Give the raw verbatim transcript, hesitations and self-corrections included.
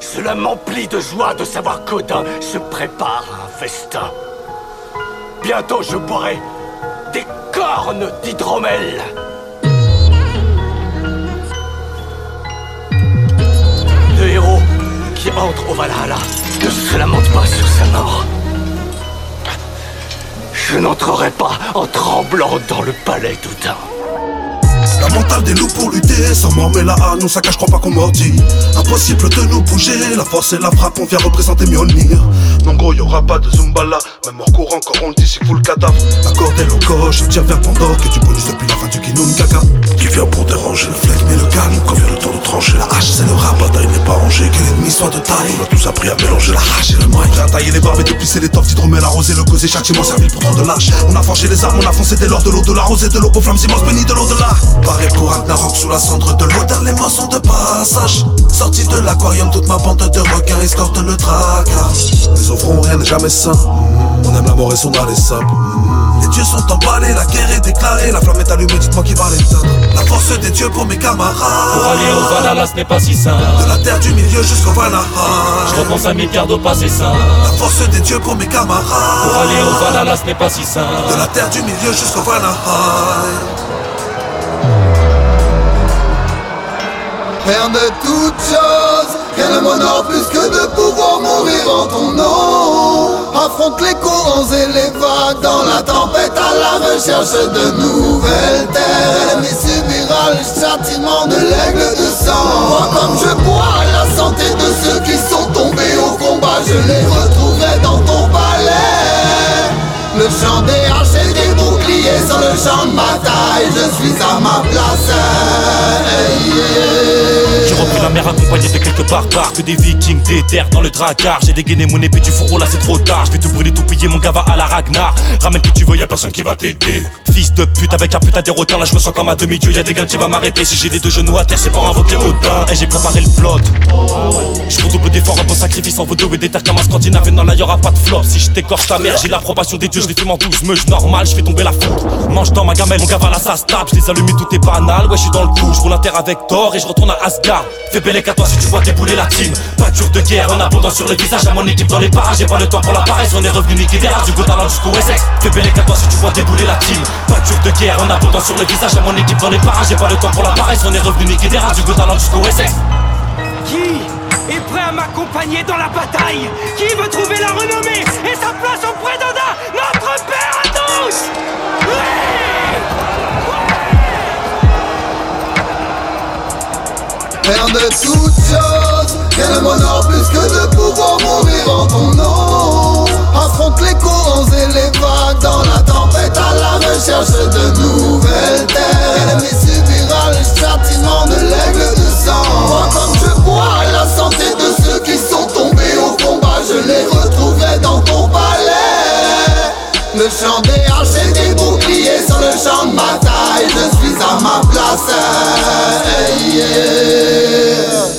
Cela m'emplit de joie de savoir qu'Odin se prépare à un festin. Bientôt je boirai des cornes d'hydromel. Le héros qui entre au Valhalla ne se lamente pas sur sa mort. Je n'entrerai pas en tremblant dans le palais d'Odin. La mentale des loups pour lutter, sans mort mais la haine, nous saccage, crois pas qu'on mordit. Impossible de nous bouger, la force et la frappe, on vient représenter Mjolnir. Non gros, y'aura pas de Zumbala, même hors courant, encore on le dit, c'est vous le cadavre. Accordez le coche, tire vers Pandore, que tu bonus depuis la fin du Kinun Kaka. Qui vient pour déranger le flegme et le calme, quand vient le temps de trancher la hache, c'est le rap, bataille n'est pas rangée, que l'ennemi soit de taille. On a tous appris à mélanger la hache et le moyen. Prêt à tailler les barbes et de pisser les torts, d'hydromel arrosé, le causé, châtiment servi pour tant de lâche. On a forgé les armes, on a foncé dès lors de l'eau, de la rosée, de l'eau, aux flammes immenses, bénis de l'au-delà. Pareil pour Ragnarok sous la cendre de l'odeur, les mots sont de passage. Sorti de l'aquarium, toute ma bande de requins escorte le tracas. Les offrons, rien n'est jamais sain. On aime la mort et son dans les sables. Les dieux sont emballés, la guerre est déclarée, la flamme est allumée, dites-moi qui va l'éteindre. La force des dieux pour mes camarades. Pour aller au Valhalla, ce n'est pas si simple. De la terre du milieu jusqu'au Valhalla. Je repense à milliards au passé sain. La force des dieux pour mes camarades. Pour aller au Valhalla, ce n'est pas si simple. De la terre du milieu jusqu'au Valhalla. Père de toutes choses, rien ne m'honore plus que de pouvoir mourir en ton nom. Affronte les courants et les vagues dans la tempête à la recherche de nouvelles terres. L'ennemi subira le châtiment de l'aigle de sang. Moi comme je bois la santé de ceux qui sont tombés au combat, je les retrouverai dans ton palais. Le chant des haches et des boucliers sur le champ de bataille, je suis à ma place. Hey, yeah. J'ai repris la mer accompagné de quelques barbares, que des vikings, des terres dans le dracard. J'ai dégainé mon épée du fourreau, là c'est trop tard. Je vais te brûler, tout piller, mon gars va à la Ragnar. Ramène que tu veux, y'a personne qui va t'aider. Fils de pute, avec un putain des retards, là je me sens comme un demi-dieu. Y'a des gars qui vont m'arrêter, si j'ai les deux genoux à terre, c'est pour invoquer Odin. Et j'ai préparé le plot. Je fais double d'efforts, un bon sacrifice en vaudou et des terres comme un scandinave. Non là y'aura pas de flop, si je t'écorche ta mère, j'ai l'approbation des dieux, je les fume en douze meuges normal, je fais tomber la foudre. Mange dans ma gamelle, mon gars va là ça se tape. Je les allume, tout est banal, ouais je suis dans le coup. Je roule un terre avec Thor et je retourne à Asgard. Fais belle qu'à toi si tu vois débouler la team. Peinture de guerre en abondance sur le visage à mon équipe dans les parages. J'ai pas le temps pour la paresse, on est revenu niquer des races du Gotaland jusqu'au Wessex. Fais belle qu'à toi si tu vois débouler la team. Peinture de guerre en abondance sur le visage à mon équipe dans les parages. J'ai pas le temps pour la paresse, on est revenu niquer des races du Gotaland jusqu'au Wessex. Qui est prêt à m'accompagner dans la bataille? Qui veut trouver la renommée et sa place auprès d'Odin, notre père à tous? Père de toutes choses, rien ne m'honore plus que de pouvoir mourir en ton nom. Affronte les courants et les vagues dans la tempête à la recherche de nouvelles terres. L'ennemi subira le châtiment de l'aigle de sang. Moi comme je bois la santé de ceux qui sont tombés au combat, je les retrouverai dans ton palais. Le chant des haches et des boucliers sur le champ de bataille, je suis à ma place. Hey, yeah.